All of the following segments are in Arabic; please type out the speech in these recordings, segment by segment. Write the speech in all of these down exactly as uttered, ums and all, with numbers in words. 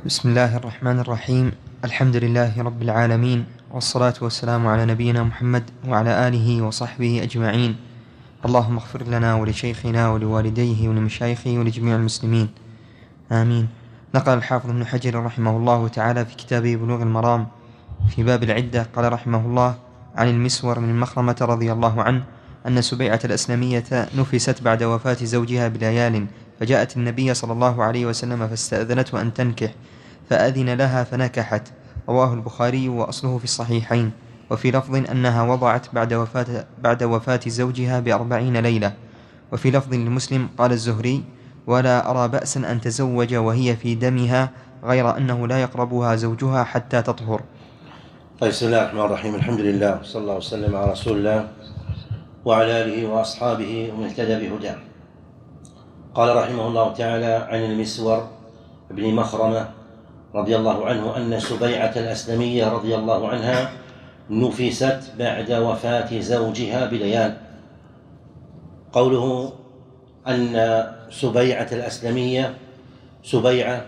بسم الله الرحمن الرحيم. الحمد لله رب العالمين، والصلاة والسلام على نبينا محمد وعلى آله وصحبه أجمعين. اللهم اغفر لنا ولشيخنا ولوالديه ولمشايخه ولجميع المسلمين، آمين. نقل الحافظ ابن حجر رحمه الله تعالى في كتابه بلوغ المرام في باب العدة، قال رحمه الله: عن المسور من مخرمة رضي الله عنه أن سبيعة الأسلمية نفست بعد وفاة زوجها بليال، فجاءت النبي صلى الله عليه وسلم فاستأذنته أن تنكح، فأذن لها فنكحت. رواه البخاري وأصله في الصحيحين. وفي لفظ أنها وضعت بعد وفاة, بعد وفاة زوجها بأربعين ليلة. وفي لفظ لمسلم قال الزهري: ولا أرى بأسا أن تزوج وهي في دمها، غير أنه لا يقربها زوجها حتى تطهر. بسم الله الرحمن الرحيم. الحمد لله وصلى الله وسلم على رسول الله وعلى آله وأصحابه ومن اهتدى بهداه. قال رحمه الله تعالى: عن المسور بن مخرمة رضي الله عنه أن سبيعة الأسلمية رضي الله عنها نفست بعد وفاة زوجها بليال. قوله أن سبيعة الأسلمية، سبيعة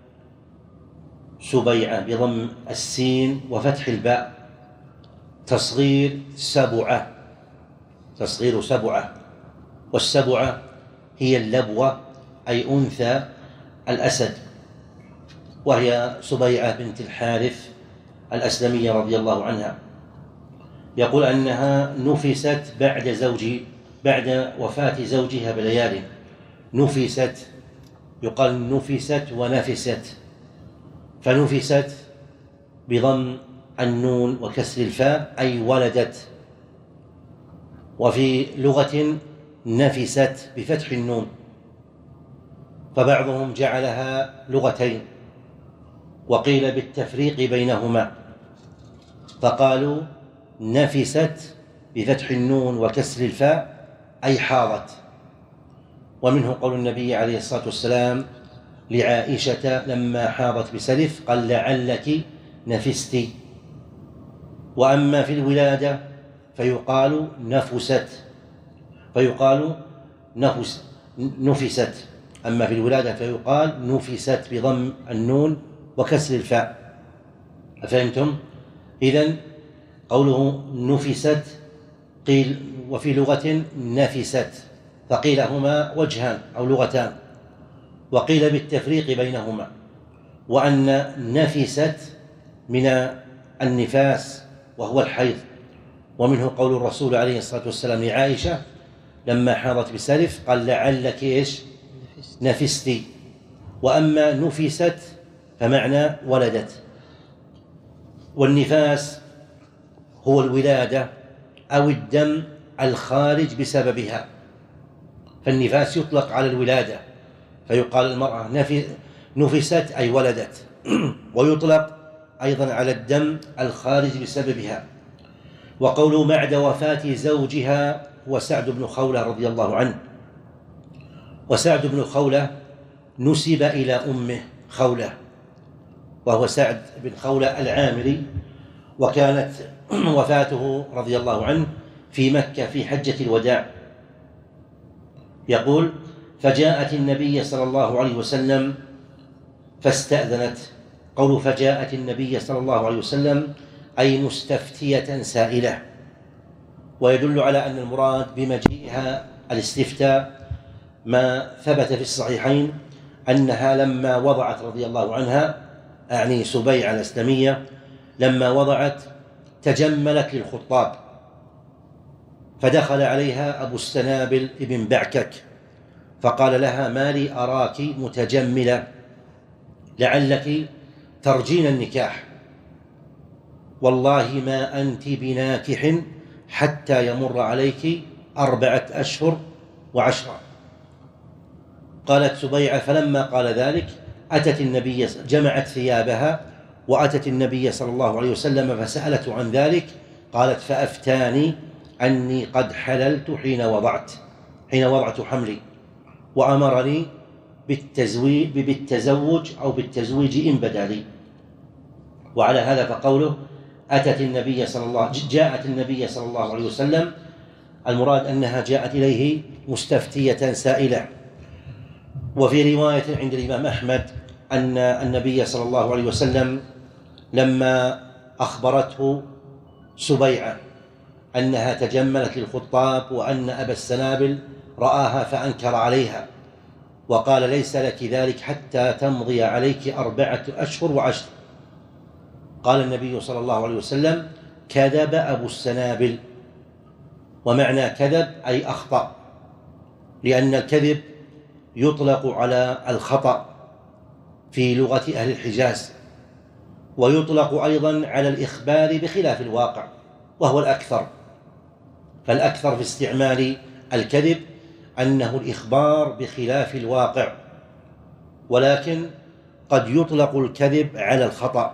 سبيعة بضم السين وفتح الباء، تصغير سبعة، تصغير سبعة، والسبعة هي اللبوة أي أنثى الأسد، وهي سبيعة بنت الحارث الأسلمية رضي الله عنها. يقول أنها نفست بعد زوجي بعد وفاة زوجها بليال. نفست يقال نفست ونفست، فنفست بضم النون وكسر الفاء أي ولدت، وفي لغة نفست بفتح النون، فبعضهم جعلها لغتين وقيل بالتفريق بينهما، فقالوا نفست بفتح النون وكسر الفاء أي حاضت. ومنه قول النبي عليه الصلاة والسلام لعائشة لما حاضت بسلف قال: لعلك نفست. وأما في الولادة فيقال نفست فيقال نفس نفست أما في الولادة فيقال نفست بضم النون وكسر الفاء. أفهمتم؟ إذن قوله نفست قيل وفي لغة نفست، فقيل هما وجهان أو لغتان، وقيل بالتفريق بينهما، وأن نفست من النفاس وهو الحيض. ومنه قول الرسول عليه الصلاة والسلام لعائشة لما حاضت بسلف قال: لعلك إيش؟ نفستي. وأما نفست فمعنى ولدت. والنفاس هو الولادة أو الدم الخارج بسببها، فالنفاس يطلق على الولادة، فيقال المرأة نفست أي ولدت، ويطلق أيضا على الدم الخارج بسببها. وقوله بعد وفاة زوجها هو سعد بن خولة رضي الله عنه. وسعد بن خولة نسب إلى أمه خولة، وهو سعد بن خولة العامري، وكانت وفاته رضي الله عنه في مكة في حجة الوداع. يقول: فجاءت النبي صلى الله عليه وسلم فاستأذنت. قول فجاءت النبي صلى الله عليه وسلم أي مستفتية سائلة، ويدل على أن المراد بمجيئها الاستفتاء ما ثبت في الصحيحين أنها لما وضعت رضي الله عنها، أعني سبيعة الأسلمية، لما وضعت تجملت للخطاب، فدخل عليها أبو السنابل ابن بعكك فقال لها: ما لي أراك متجملة، لعلك ترجين النكاح، والله ما أنت بناكح حتى يمر عليك أربعة أشهر وعشرة. قالت سبيعة: فلما قال ذلك أتت النبي، جمعت ثيابها وأتت النبي صلى الله عليه وسلم فسألته عن ذلك. قالت: فأفتاني أني قد حللت حين وضعت حين وضعت حملي، وأمرني بالتزويج بالتزوج أو بالتزويج إن بدا لي. وعلى هذا فقوله أتت النبي صلى الله جاءت النبي صلى الله عليه وسلم، المراد أنها جاءت إليه مستفتية سائلة. وفي رواية عند الإمام أحمد أن النبي صلى الله عليه وسلم لما أخبرته سبيعة أنها تجملت للخطاب وأن أبا السنابل رآها فأنكر عليها وقال ليس لك ذلك حتى تمضي عليك أربعة أشهر وعشر، قال النبي صلى الله عليه وسلم كذب أبو السنابل. ومعنى كذب أي أخطأ، لأن الكذب يطلق على الخطأ في لغة أهل الحجاز، ويطلق أيضا على الإخبار بخلاف الواقع وهو الأكثر. فالأكثر في استعمال الكذب أنه الإخبار بخلاف الواقع، ولكن قد يطلق الكذب على الخطأ.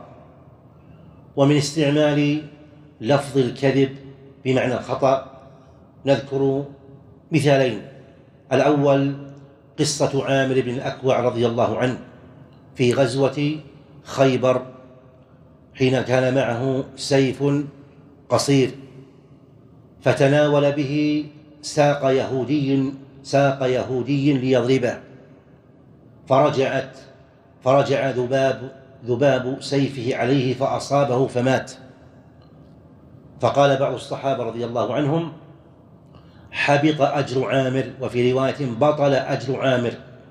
ومن استعمال لفظ الكذب بمعنى الخطأ نذكر مثالين. الأول قصة عامر بن الأكوع رضي الله عنه في غزوة خيبر، حين كان معه سيف قصير فتناول به ساق يهودي ساق يهودي ليضربه، فرجعت فرجع ذباب ذباب سيفه عليه فأصابه فمات. فقال بعض الصحابة رضي الله عنهم حبط أجر عامر، وفي رواية بطل أجر عامر.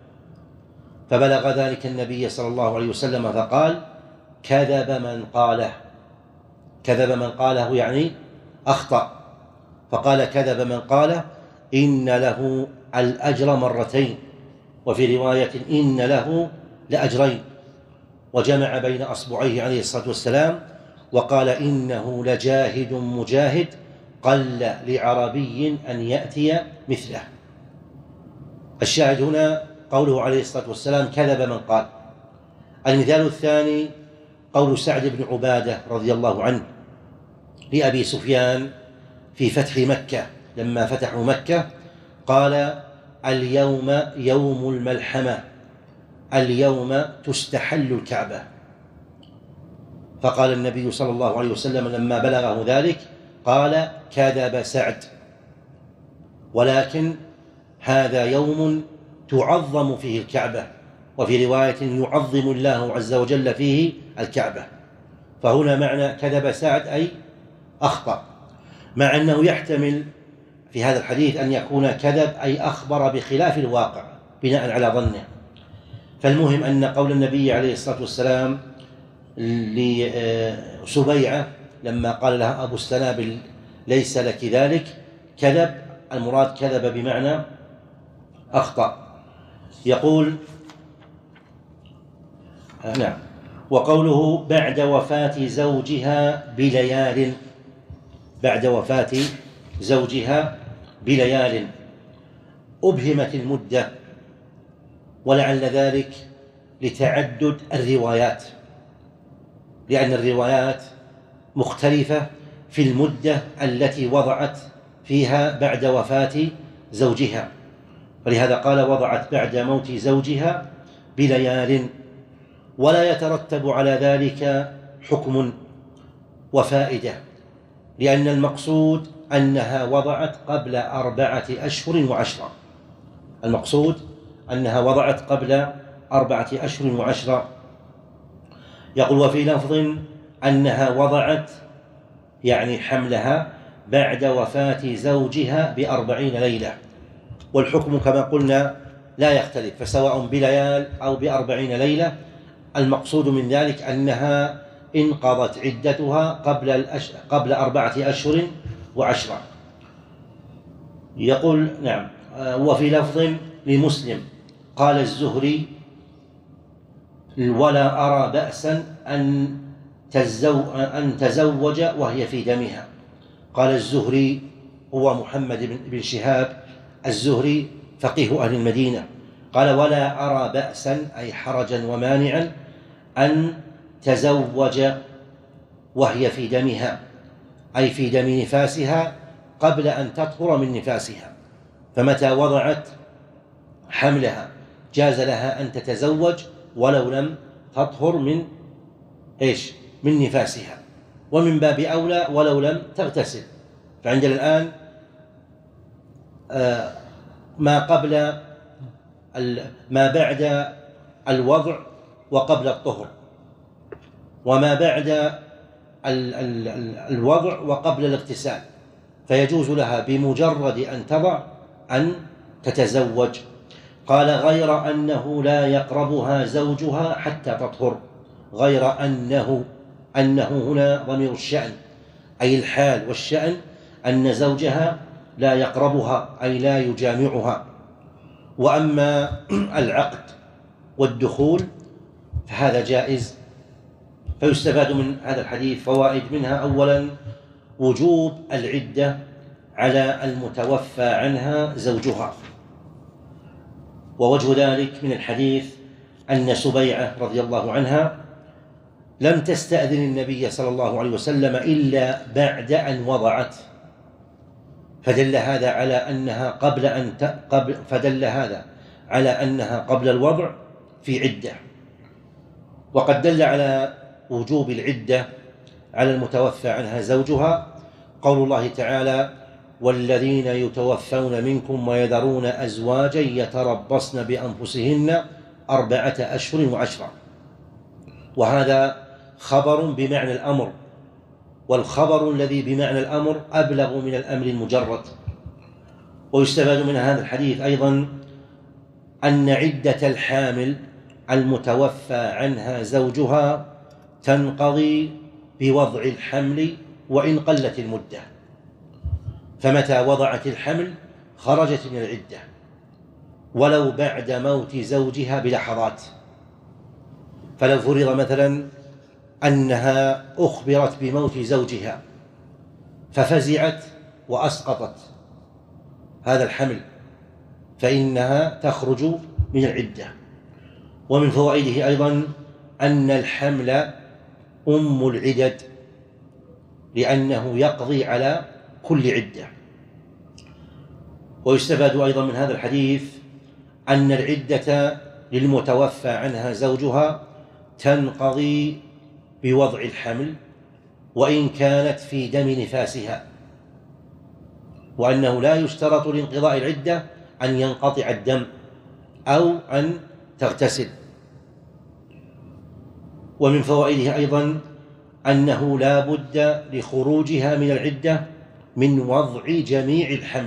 فبلغ ذلك النبي صلى الله عليه وسلم فقال كذب من قاله، كذب من قاله يعني أخطأ. فقال كذب من قاله إن له الأجر مرتين، وفي رواية إن له لأجرين، وجمع بين أصبعيه عليه الصلاة والسلام وقال إنه لجاهد مجاهد قل لعربي أن يأتي مثله. الشاهد هنا قوله عليه الصلاة والسلام كذب من قال. المثال الثاني قول سعد بن عبادة رضي الله عنه لأبي سفيان في فتح مكة، لما فتحوا مكة قال اليوم يوم الملحمة، اليوم تستحل الكعبة. فقال النبي صلى الله عليه وسلم لما بلغه ذلك قال كذب سعد، ولكن هذا يوم تعظم فيه الكعبة، وفي رواية يعظم الله عز وجل فيه الكعبة. فهنا معنى كذب سعد أي أخطأ، مع أنه يحتمل في هذا الحديث أن يكون كذب أي أخبر بخلاف الواقع بناء على ظنه. فالمهم أن قول النبي عليه الصلاة والسلام لسبيعة لما قال لها أبو السنابل ليس لك ذلك كذب، المراد كذب بمعنى أخطأ. يقول نعم. وقوله بعد وفاة زوجها بليال، بعد وفاة زوجها بليال أبهمت المدة، ولعل ذلك لتعدد الروايات، لأن الروايات مختلفة في المدة التي وضعت فيها بعد وفاة زوجها، ولهذا قال وضعت بعد موت زوجها بليال، ولا يترتب على ذلك حكم وفائدة، لأن المقصود أنها وضعت قبل أربعة أشهر وعشرة، المقصود أنها وضعت قبل أربعة أشهر وعشرة. يقول وفي لفظ أنها وضعت يعني حملها بعد وفاة زوجها بأربعين ليلة، والحكم كما قلنا لا يختلف، فسواء بليال أو بأربعين ليلة المقصود من ذلك أنها انقضت عدتها قبل, الأش... قبل أربعة أشهر وعشرة. يقول نعم. وفي لفظ لمسلم قال الزهري ولا أرى بأسا أن, تزو... أن تزوج وهي في دمها. قال الزهري هو محمد بن شهاب الزهري فقيه أهل المدينة، قال ولا أرى بأسا أي حرجا ومانعا أن تزوج وهي في دمها، أي في دم نفاسها قبل أن تطهر من نفاسها، فمتى وضعت حملها جاز لها أن تتزوج ولو لم تطهر من إيش؟ من نفاسها، ومن باب أولى ولو لم تغتسل. فعندنا الآن ما قبل ما بعد الوضع وقبل الطهر، وما بعد ال ال ال الوضع وقبل الاغتسال، فيجوز لها بمجرد أن تضع أن تتزوج. قال غير أنه لا يقربها زوجها حتى تطهر، غير أنه أنه هنا ضمير الشأن، أي الحال والشأن أن زوجها لا يقربها أي لا يجامعها. وأما العقد والدخول فهذا جائز. فيستفاد من هذا الحديث فوائد، منها أولا وجوب العدة على المتوفى عنها زوجها. ووجه ذلك من الحديث أن سبيعة رضي الله عنها لم تستأذن النبي صلى الله عليه وسلم إلا بعد أن وضعت، فدل هذا على أنها قبل أن قبل فدل هذا على أنها قبل الوضع في عدة. وقد دل على وجوب العدة على المتوفى عنها زوجها قول الله تعالى: والذين يتوفون منكم ويذرون أزواجا يتربصن بأنفسهن أربعة أشهر وعشرة. وهذا خبر بمعنى الأمر، والخبر الذي بمعنى الأمر أبلغ من الأمر المجرد. ويستفاد من هذا الحديث أيضا أن عدة الحامل المتوفى عنها زوجها تنقضي بوضع الحمل وإن قلت المدة، فمتى وضعت الحمل خرجت من العدة ولو بعد موت زوجها بلحظات. فلو فرض مثلا أنها أخبرت بموت زوجها ففزعت وأسقطت هذا الحمل فإنها تخرج من العدة. ومن فوائده أيضا أن الحمل أم العدد، لأنه يقضي على كل عدة. ويستفاد أيضا من هذا الحديث أن العدة للمتوفى عنها زوجها تنقضي بوضع الحمل وإن كانت في دم نفاسها، وأنه لا يشترط لانقضاء العدة أن ينقطع الدم أو أن تغتسل. ومن فوائده أيضا أنه لا بد لخروجها من العدة من وضع جميع الحمل،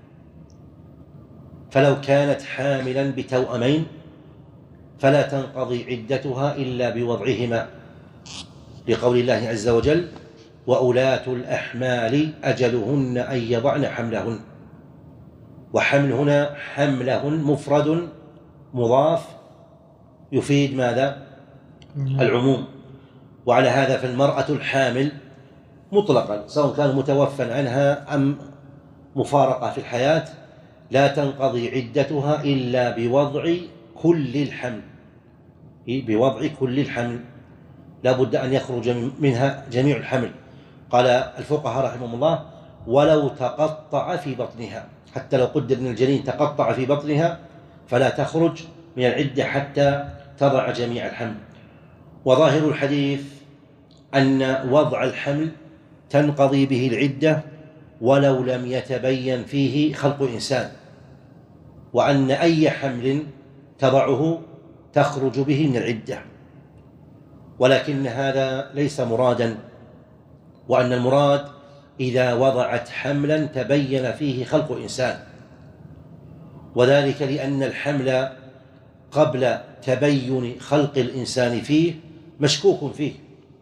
فلو كانت حاملا بتوأمين فلا تنقضي عدتها إلا بوضعهما، لقول الله عز وجل: وأولاة الأحمال أجلهن أن يضعن حملهن. وحمل هنا حمله مفرد مضاف يفيد ماذا؟ العموم. وعلى هذا فالمرأة الحامل مطلقا سواء كان متوفى عنها أم مفارقة في الحياة لا تنقضي عدتها إلا بوضع كل الحمل، بوضع كل الحمل لا بد أن يخرج منها جميع الحمل. قال الفقهاء رحمهم الله: ولو تقطع في بطنها، حتى لو قدر أن الجنين تقطع في بطنها فلا تخرج من العدة حتى تضع جميع الحمل. وظاهر الحديث أن وضع الحمل تنقضي به العدة ولو لم يتبين فيه خلق إنسان، وأن أي حمل تضعه تخرج به من العدة، ولكن هذا ليس مرادا، وأن المراد إذا وضعت حملا تبين فيه خلق إنسان، وذلك لأن الحمل قبل تبين خلق الإنسان فيه مشكوك فيه،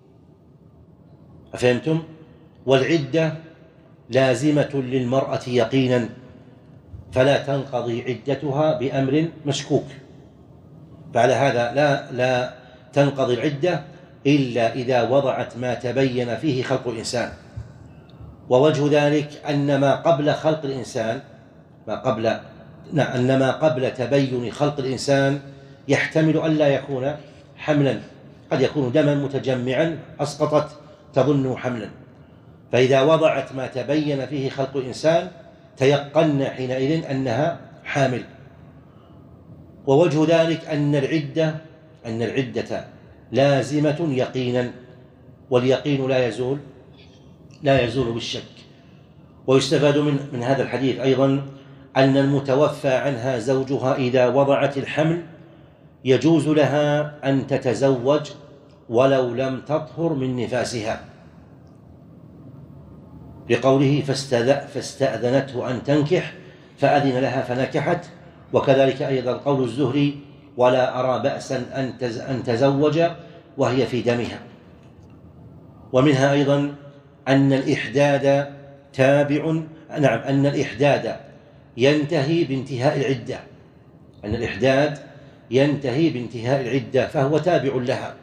أفهمتم؟ والعدة لازمة للمرأة يقينا، فلا تنقضي عدتها بأمر مشكوك. فعلى هذا لا لا تنقضي العدة إلا إذا وضعت ما تبين فيه خلق الإنسان. ووجه ذلك أن ما قبل خلق الإنسان ما قبل أن ما قبل تبين خلق الإنسان يحتمل أن لا يكون حملا، قد يكون دما متجمعا أسقطت تظن حملا، فإذا وضعت ما تبين فيه خلق الإنسان تيقن حينئذ أنها حامل. ووجه ذلك أن العدة أن العدة لازمة يقينا، واليقين لا يزول لا يزول بالشك. ويستفاد من من هذا الحديث أيضا أن المتوفى عنها زوجها إذا وضعت الحمل يجوز لها أن تتزوج ولو لم تطهر من نفاسها، لقوله فاستأذنته أن تنكح فأذن لها فنكحت. وكذلك أيضا قول الزهري ولا أرى بأسا أن تزوج وهي في دمها. ومنها أيضا أن الإحداد تابع نعم أن الإحداد ينتهي بانتهاء العدة أن الإحداد ينتهي بانتهاء العدة فهو تابع لها.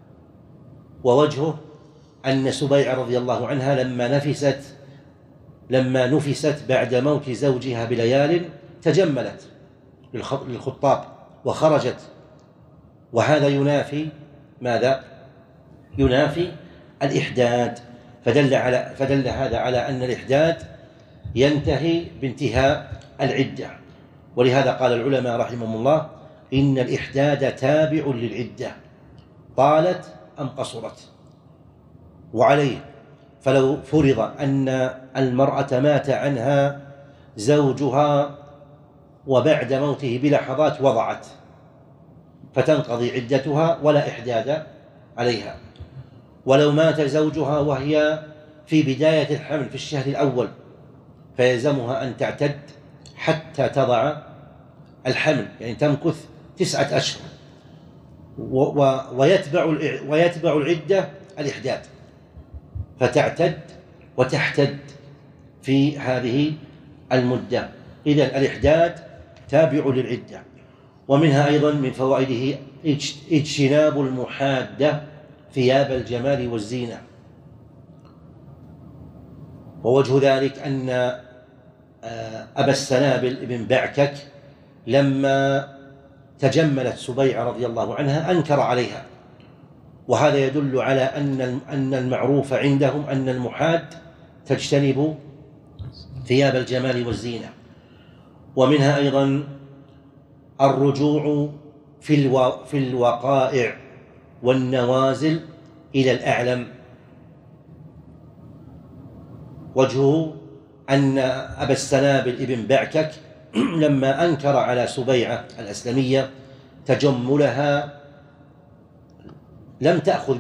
ووجهه أن سبيعة رضي الله عنها لما نفست لما نفست بعد موت زوجها بليال تجملت للخطاب وخرجت، وهذا ينافي ماذا؟ ينافي الإحداد، فدل على فدل هذا على أن الإحداد ينتهي بانتهاء العدة. ولهذا قال العلماء رحمهم الله إن الإحداد تابع للعدة طالت أم قصرت. وعليه فلو فرض أن المرأة مات عنها زوجها وبعد موته بلحظات وضعت فتنقضي عدتها ولا إحداد عليها. ولو مات زوجها وهي في بداية الحمل في الشهر الأول فيلزمها أن تعتد حتى تضع الحمل، يعني تمكث تسعة أشهر، ويتبع ويتبع العدة الإحداد، فتعتد وتحتد في هذه المدة. إذن الإحداد تابع للعدة. ومنها أيضا من فوائده اجتناب المحادة ثياب الجمال والزينة. ووجه ذلك أن أبا السنابل بن بعكك لما تجملت سبيعة رضي الله عنها أنكر عليها، وهذا يدل على أن أن المعروف عندهم أن المحاد تجتنب ثياب الجمال والزينة. ومنها أيضا الرجوع في في الوقائع والنوازل إلى الأعلم. وجهه أن أبا السنابل ابن بعكك لما أنكر على سبيعة الأسلمية تجملها لم تأخذ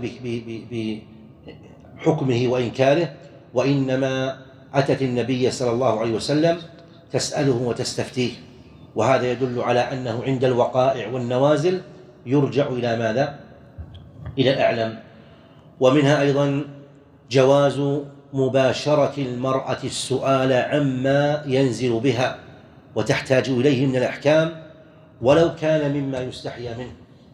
بحكمه وإنكاره، وإنما أتت النبي صلى الله عليه وسلم تسأله وتستفتيه، وهذا يدل على أنه عند الوقائع والنوازل يرجع إلى ماذا؟ إلى الأعلم. ومنها أيضا جواز مباشرة المرأة السؤال عما ينزل بها وتحتاج إليه من الأحكام ولو كان مما يستحيا منه.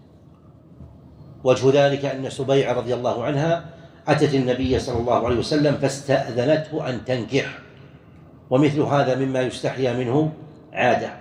وجه ذلك أن سبيعة رضي الله عنها أتت النبي صلى الله عليه وسلم فاستأذنته أن تنكح، ومثل هذا مما يستحيا منه عادة.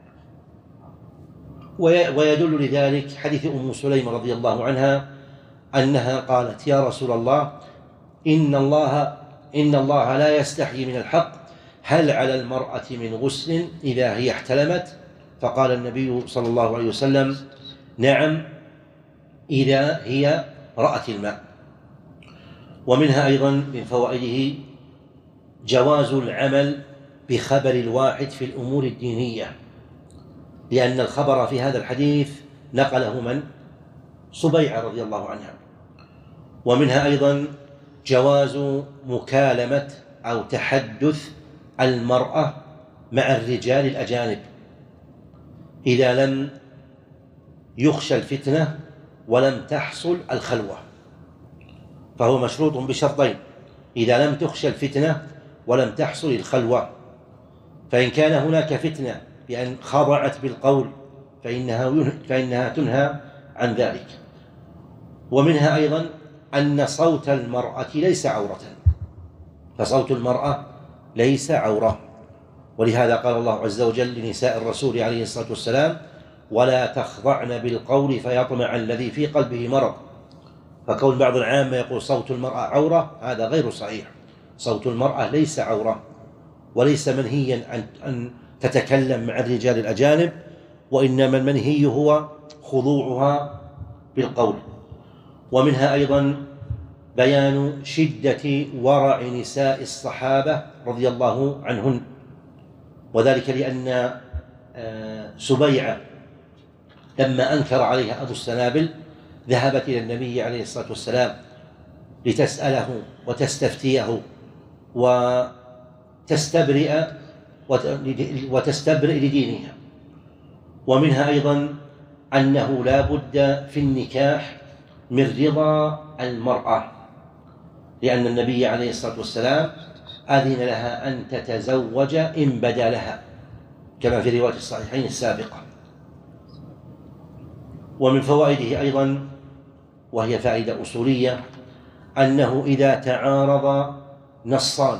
ويدل لذلك حديث أم سليم رضي الله عنها أنها قالت يا رسول الله إن الله إن الله لا يستحيي من الحق، هل على المرأة من غسل إذا هي احتلمت؟ فقال النبي صلى الله عليه وسلم نعم إذا هي رأت الماء. ومنها أيضا من فوائده جواز العمل بخبر الواحد في الأمور الدينية، لأن الخبر في هذا الحديث نقله من؟ سبيعة رضي الله عنها. ومنها أيضا جواز مكالمة أو تحدث المرأة مع الرجال الأجانب إذا لم يخشى الفتنة ولم تحصل الخلوة، فهو مشروط بشرطين: إذا لم تخشى الفتنة ولم تحصل الخلوة، فإن كان هناك فتنة بأن خضعت بالقول فإنها, فإنها تنهى عن ذلك. ومنها أيضا أن صوت المرأة ليس عورة، فصوت المرأة ليس عورة، ولهذا قال الله عز وجل لنساء الرسول عليه الصلاة والسلام ولا تخضعن بالقول فيطمع الذي في قلبه مرض. فكون بعض العامة يقول صوت المرأة عورة هذا غير صحيح، صوت المرأة ليس عورة، وليس منهيا أن تتكلم مع الرجال الأجانب، وإنما المنهي هو خضوعها بالقول. ومنها أيضا بيان شدة ورع نساء الصحابة رضي الله عنهن، وذلك لأن سبيعة لما أنكر عليها أبو السنابل ذهبت إلى النبي عليه الصلاة والسلام لتسأله وتستفتيه وتستبرئ وتستبرئ لدينها. ومنها أيضا أنه لا بد في النكاح من رضا المرأة، لأن النبي عليه الصلاة والسلام أذن لها أن تتزوج إن بدا لها، كما في رواية الصحيحين السابقة. ومن فوائده أيضا، وهي فائدة أصولية، أنه إذا تعارض نصان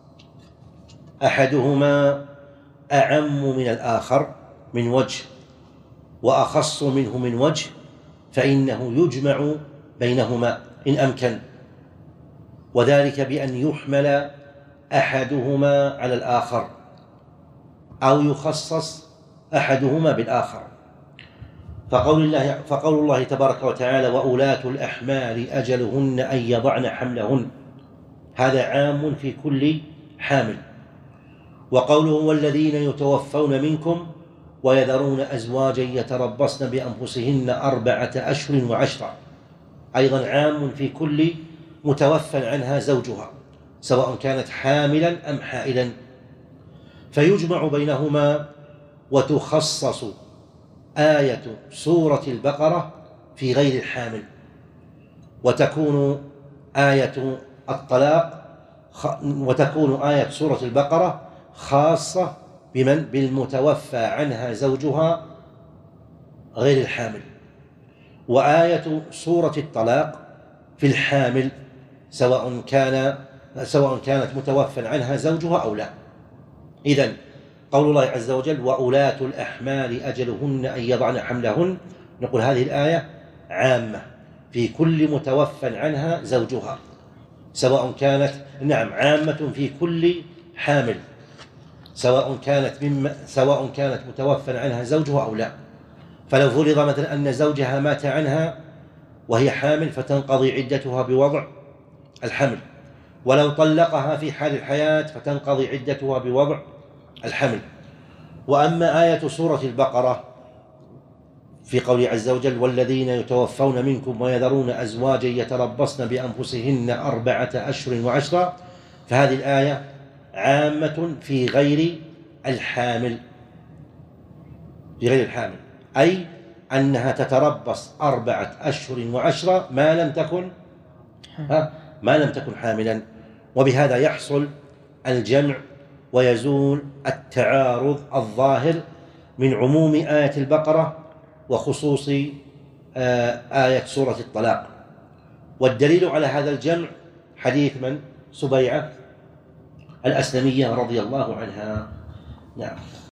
أحدهما أعم من الآخر من وجه وأخص منه من وجه، فإنه يجمع بينهما إن أمكن، وذلك بأن يحمل أحدهما على الآخر أو يخصص أحدهما بالآخر. فقول الله, فقول الله تبارك وتعالى: وأولاة الأحمال أجلهن أن يضعن حملهن، هذا عام في كل حامل. وقوله: والذين يتوفون منكم ويذرون أزواجا يتربصن بأنفسهن أربعة أشهر وعشرة، أيضا عام في كل متوفى عنها زوجها، سواء كانت حاملا أم حائلا، فيجمع بينهما. وتخصص آية سورة البقرة في غير الحامل، وتكون آية الطلاق وتكون آية سورة البقرة خاصة بمن بالمتوفى عنها زوجها غير الحامل، وآية سورة الطلاق في الحامل سواء كان سواء كانت متوفى عنها زوجها أو لا. إذن قول الله عز وجل: وأولاة الأحمال أجلهن أن يضعن حملهن، نقول هذه الآية عامة في كل متوفى عنها زوجها، سواء كانت نعم عامة في كل حامل، سواء كانت مما سواء كانت متوفى عنها زوجها أو لا. فلو فرض مثلا أن زوجها مات عنها وهي حامل فتنقضي عدتها بوضع الحمل، ولو طلقها في حال الحياة فتنقضي عدتها بوضع الحمل. وأما آية سورة البقرة في قوله عز وجل: والذين يتوفون منكم ويذرون أزواجا يتربصن بأنفسهن أربعة أشهر وعشرة، فهذه الآية عامة في غير الحامل في غير الحامل أي أنها تتربص أربعة أشهر وعشرة ما لم تكن ما لم تكن حاملا. وبهذا يحصل الجمع ويزول التعارض الظاهر من عموم آية البقرة وخصوص آية سورة الطلاق. والدليل على هذا الجمع حديث من؟ سبيعة الأسلمية رضي الله عنها. نعم.